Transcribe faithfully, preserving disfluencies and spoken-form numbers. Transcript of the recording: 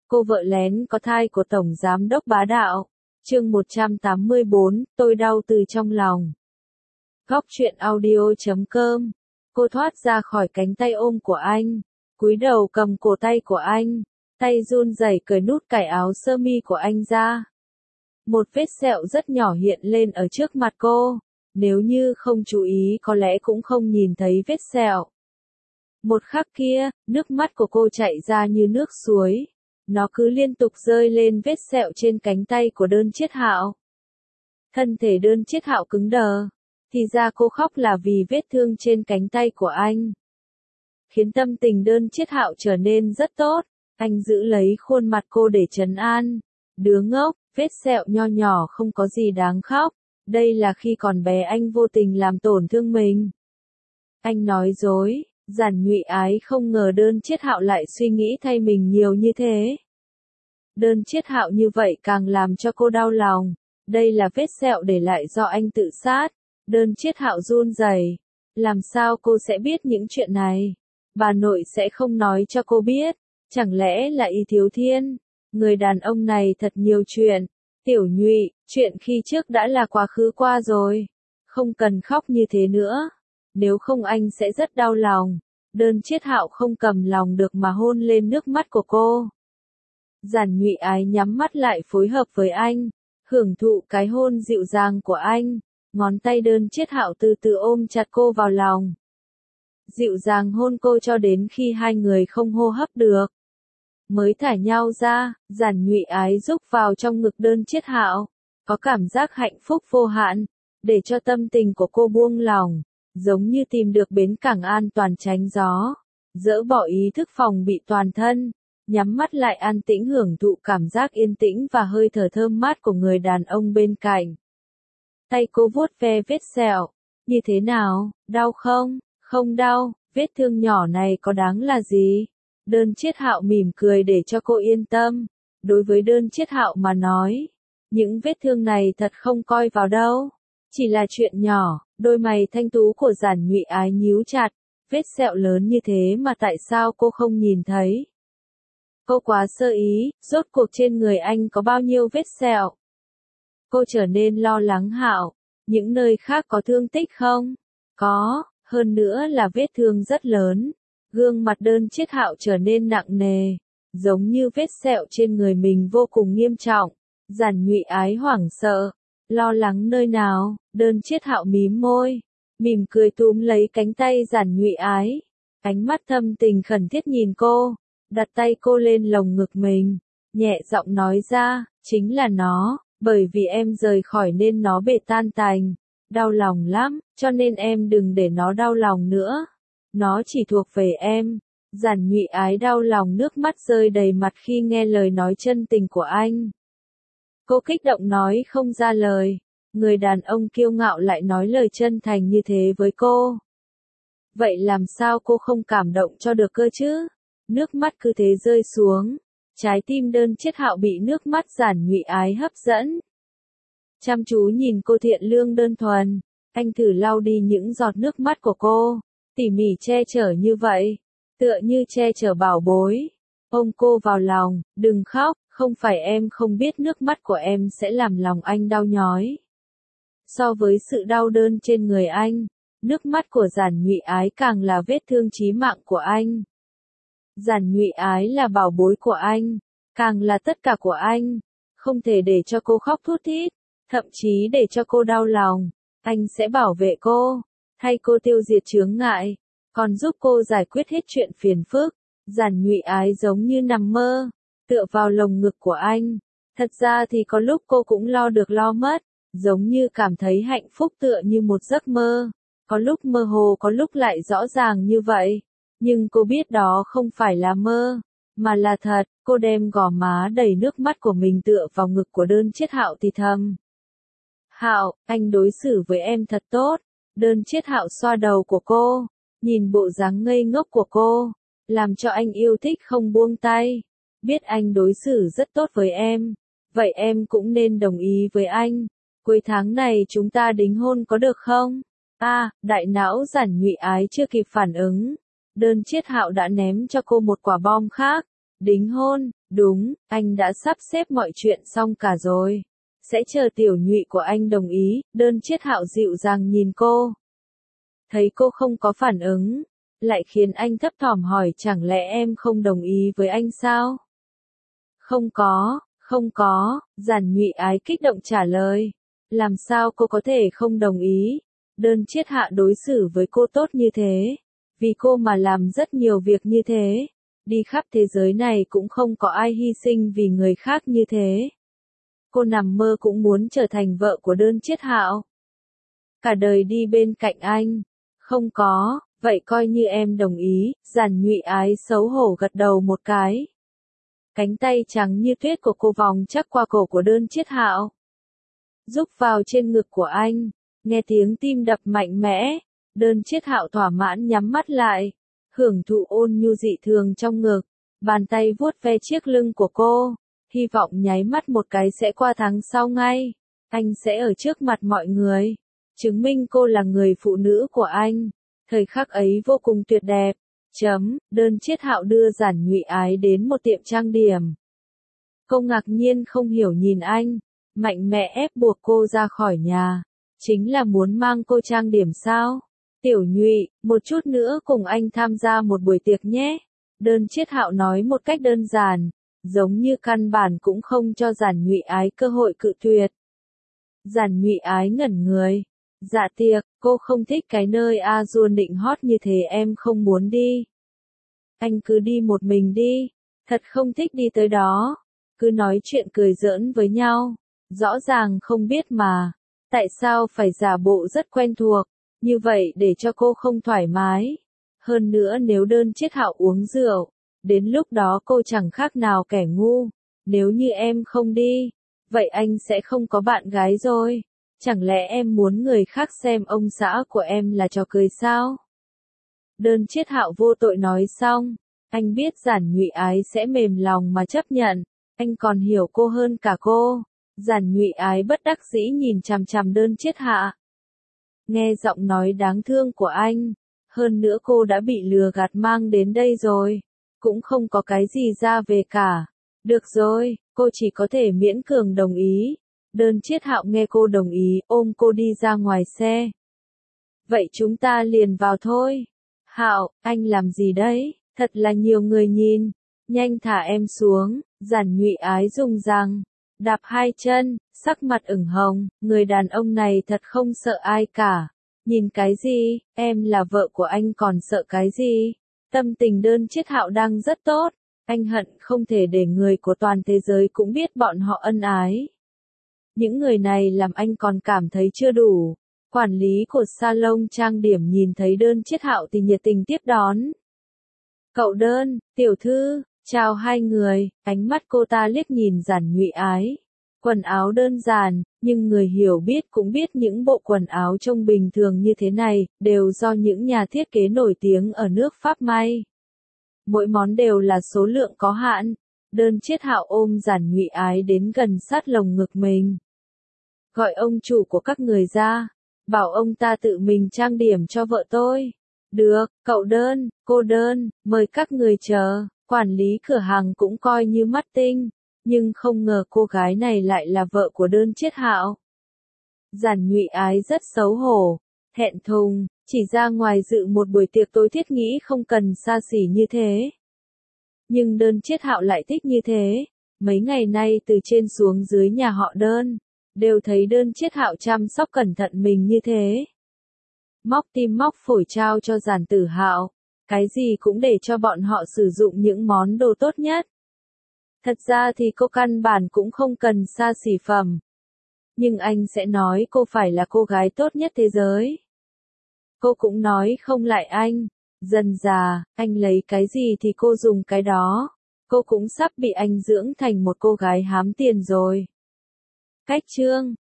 Cô vợ lén có thai của Tổng Giám đốc bá đạo. Chương một trăm tám mươi bốn, tôi đau từ trong lòng. Góc truyện audio chấm com. Cô thoát ra khỏi cánh tay ôm của anh, cúi đầu cầm cổ tay của anh, tay run rẩy cởi nút cài áo sơ mi của anh ra. Một vết sẹo rất nhỏ hiện lên ở trước mặt cô, nếu như không chú ý có lẽ cũng không nhìn thấy vết sẹo. Một khắc kia, nước mắt của cô chảy ra như nước suối. Nó cứ liên tục rơi lên vết sẹo trên cánh tay của Đơn Chiết Hạo. Thân thể Đơn Chiết Hạo cứng đờ. Thì ra cô khóc là vì vết thương trên cánh tay của anh. Khiến tâm tình Đơn Chiết Hạo trở nên rất tốt. Anh giữ lấy khuôn mặt cô để trấn an. Đứa ngốc, vết sẹo nho nhỏ không có gì đáng khóc. Đây là khi còn bé anh vô tình làm tổn thương mình. Anh nói dối. Giản Nhụy Ái không ngờ Đơn Chiết Hạo lại suy nghĩ thay mình nhiều như thế. Đơn Chiết Hạo như vậy càng làm cho cô đau lòng. Đây là vết sẹo để lại do anh tự sát. Đơn Chiết Hạo run rẩy. Làm sao cô sẽ biết những chuyện này? Bà nội sẽ không nói cho cô biết. Chẳng lẽ là Y Thiếu Thiên? Người đàn ông này thật nhiều chuyện. Tiểu Nhụy, chuyện khi trước đã là quá khứ qua rồi. Không cần khóc như thế nữa. Nếu không anh sẽ rất đau lòng. Đơn Chiết Hạo không cầm lòng được mà hôn lên nước mắt của cô. Giản Nhụy Ái nhắm mắt lại phối hợp với anh, hưởng thụ cái hôn dịu dàng của anh. Ngón tay Đơn Chiết Hạo từ từ ôm chặt cô vào lòng. Dịu dàng hôn cô cho đến khi hai người không hô hấp được. Mới thả nhau ra, Giản Nhụy Ái rúc vào trong ngực Đơn Chiết Hạo. Có cảm giác hạnh phúc vô hạn, để cho tâm tình của cô buông lỏng. Giống như tìm được bến cảng an toàn tránh gió, dỡ bỏ ý thức phòng bị toàn thân, nhắm mắt lại an tĩnh hưởng thụ cảm giác yên tĩnh và hơi thở thơm mát của người đàn ông bên cạnh. Tay cô vuốt ve vết sẹo, như thế nào, đau không? Không đau, vết thương nhỏ này có đáng là gì? Đơn Chiết Hạo mỉm cười để cho cô yên tâm. Đối với Đơn Chiết Hạo mà nói, những vết thương này thật không coi vào đâu. Chỉ là chuyện nhỏ. Đôi mày thanh tú của Giản Nhụy Ái nhíu chặt, vết sẹo lớn như thế mà tại sao cô không nhìn thấy? Cô quá sơ ý, rốt cuộc trên người anh có bao nhiêu vết sẹo? Cô trở nên lo lắng. Hạo, những nơi khác có thương tích không? Có, hơn nữa là vết thương rất lớn. Gương mặt Đơn Chiết Hạo trở nên nặng nề, giống như vết sẹo trên người mình vô cùng nghiêm trọng. Giản Nhụy Ái hoảng sợ. Lo lắng nơi nào? Đơn Chiết Hạo mím môi, mỉm cười túm lấy cánh tay Giản Nhụy Ái. Ánh mắt thâm tình khẩn thiết nhìn cô, đặt tay cô lên lồng ngực mình, nhẹ giọng nói ra, chính là nó, bởi vì em rời khỏi nên nó bể tan tành, đau lòng lắm, cho nên em đừng để nó đau lòng nữa. Nó chỉ thuộc về em. Giản Nhụy Ái đau lòng nước mắt rơi đầy mặt khi nghe lời nói chân tình của anh. Cô kích động nói không ra lời. Người đàn ông kiêu ngạo lại nói lời chân thành như thế với cô. Vậy làm sao cô không cảm động cho được cơ chứ? Nước mắt cứ thế rơi xuống. Trái tim Đơn Chiết Hạo bị nước mắt Giản Nhụy Ái hấp dẫn. Chăm chú nhìn cô thiện lương đơn thuần. Anh thử lau đi những giọt nước mắt của cô. Tỉ mỉ che chở như vậy. Tựa như che chở bảo bối. Ôm cô vào lòng, đừng khóc. Không phải em không biết nước mắt của em sẽ làm lòng anh đau nhói. So với sự đau đớn trên người anh, nước mắt của Giản Nhụy Ái càng là vết thương chí mạng của anh. Giản Nhụy Ái là bảo bối của anh, càng là tất cả của anh. Không thể để cho cô khóc thút thít, thậm chí để cho cô đau lòng. Anh sẽ bảo vệ cô, thay cô tiêu diệt chướng ngại, còn giúp cô giải quyết hết chuyện phiền phức. Giản Nhụy Ái giống như nằm mơ, tựa vào lồng ngực của anh. Thật ra thì có lúc cô cũng lo được lo mất, giống như cảm thấy hạnh phúc tựa như một giấc mơ. Có lúc mơ hồ, có lúc lại rõ ràng như vậy. Nhưng cô biết đó không phải là mơ, mà là thật. Cô đem gò má đầy nước mắt của mình tựa vào ngực của Đơn Chiết Hạo thì thầm. Hạo, anh đối xử với em thật tốt. Đơn Chiết Hạo xoa đầu của cô, nhìn bộ dáng ngây ngốc của cô, làm cho anh yêu thích không buông tay. Biết anh đối xử rất tốt với em, vậy em cũng nên đồng ý với anh. Cuối tháng này chúng ta đính hôn có được không? A, à, đại não Giản Nhụy Ái chưa kịp phản ứng. Đơn Chiết Hạo đã ném cho cô một quả bom khác. Đính hôn, đúng, anh đã sắp xếp mọi chuyện xong cả rồi. Sẽ chờ tiểu nhụy của anh đồng ý, Đơn Chiết Hạo dịu dàng nhìn cô. Thấy cô không có phản ứng, lại khiến anh thấp thỏm hỏi chẳng lẽ em không đồng ý với anh sao? Không có, không có, Giản Nhụy Ái kích động trả lời. Làm sao cô có thể không đồng ý? Đơn Chiết Hạ đối xử với cô tốt như thế. Vì cô mà làm rất nhiều việc như thế. Đi khắp thế giới này cũng không có ai hy sinh vì người khác như thế. Cô nằm mơ cũng muốn trở thành vợ của Đơn Chiết Hạo. Cả đời đi bên cạnh anh. Không có, vậy coi như em đồng ý, Giản Nhụy Ái xấu hổ gật đầu một cái. Cánh tay trắng như tuyết của cô vòng chắc qua cổ của Đơn Chiết Hạo. Rúc vào trên ngực của anh, nghe tiếng tim đập mạnh mẽ, Đơn Chiết Hạo thỏa mãn nhắm mắt lại, hưởng thụ ôn nhu dị thường trong ngực, bàn tay vuốt ve chiếc lưng của cô, hy vọng nháy mắt một cái sẽ qua tháng sau ngay, anh sẽ ở trước mặt mọi người, chứng minh cô là người phụ nữ của anh, thời khắc ấy vô cùng tuyệt đẹp. Chấm, Đơn Chiết Hạo đưa Giản Nhụy Ái đến một tiệm trang điểm. Cô ngạc nhiên không hiểu nhìn anh, mạnh mẽ ép buộc cô ra khỏi nhà, chính là muốn mang cô trang điểm sao? Tiểu Nhụy, một chút nữa cùng anh tham gia một buổi tiệc nhé. Đơn Chiết Hạo nói một cách đơn giản, giống như căn bản cũng không cho Giản Nhụy Ái cơ hội cự tuyệt. Giản Nhụy Ái ngẩn người. Dạ tiệc, cô không thích cái nơi A Dua nịnh hót như thế em không muốn đi. Anh cứ đi một mình đi, thật không thích đi tới đó, cứ nói chuyện cười giỡn với nhau, rõ ràng không biết mà, tại sao phải giả bộ rất quen thuộc, như vậy để cho cô không thoải mái. Hơn nữa nếu Đơn Chiết Hạo uống rượu, đến lúc đó cô chẳng khác nào kẻ ngu, nếu như em không đi, vậy anh sẽ không có bạn gái rồi. Chẳng lẽ em muốn người khác xem ông xã của em là trò cười sao? Đơn Chiết Hạo vô tội nói xong, anh biết Giản Nhụy Ái sẽ mềm lòng mà chấp nhận, anh còn hiểu cô hơn cả cô. Giản Nhụy Ái bất đắc dĩ nhìn chằm chằm Đơn Chiết Hạ. Nghe giọng nói đáng thương của anh, hơn nữa cô đã bị lừa gạt mang đến đây rồi, cũng không có cái gì ra về cả. Được rồi, cô chỉ có thể miễn cường đồng ý. Đơn Chiết Hạo nghe cô đồng ý, ôm cô đi ra ngoài xe. Vậy chúng ta liền vào thôi. Hạo, anh làm gì đấy? Thật là nhiều người nhìn. Nhanh thả em xuống. Giản Nhụy Ái dùng răng đạp hai chân, sắc mặt ửng hồng. Người đàn ông này thật không sợ ai cả. Nhìn cái gì? Em là vợ của anh còn sợ cái gì? Tâm tình Đơn Chiết Hạo đang rất tốt. Anh hận không thể để người của toàn thế giới cũng biết bọn họ ân ái. Những người này làm anh còn cảm thấy chưa đủ. Quản lý của salon trang điểm nhìn thấy Đơn Chiết Hạo thì nhiệt tình tiếp đón. Cậu Đơn, tiểu thư, chào hai người, ánh mắt cô ta liếc nhìn Giản Nhụy Ái. Quần áo đơn giản, nhưng người hiểu biết cũng biết những bộ quần áo trông bình thường như thế này, đều do những nhà thiết kế nổi tiếng ở nước Pháp may. Mỗi món đều là số lượng có hạn. Đơn Chiết Hạo ôm Giản Nhụy Ái đến gần sát lồng ngực mình. Gọi ông chủ của các người ra, bảo ông ta tự mình trang điểm cho vợ tôi. Được, cậu Đơn, cô Đơn, mời các người chờ. Quản lý cửa hàng cũng coi như mắt tinh, nhưng không ngờ cô gái này lại là vợ của Đơn Chiết Hạo. Giản Nhụy Ái rất xấu hổ, thẹn thùng, chỉ ra ngoài dự một buổi tiệc tối thiết nghĩ không cần xa xỉ như thế. Nhưng Đơn Chiết Hạo lại thích như thế. Mấy ngày nay từ trên xuống dưới nhà họ Đơn, đều thấy Đơn Chiết Hạo chăm sóc cẩn thận mình như thế. Móc tim móc phổi trao cho Giản Tử Hạo, cái gì cũng để cho bọn họ sử dụng những món đồ tốt nhất. Thật ra thì cô căn bản cũng không cần xa xỉ phẩm. Nhưng anh sẽ nói cô phải là cô gái tốt nhất thế giới. Cô cũng nói không lại anh. Dần già, anh lấy cái gì thì cô dùng cái đó. Cô cũng sắp bị anh dưỡng thành một cô gái hám tiền rồi. Cách chương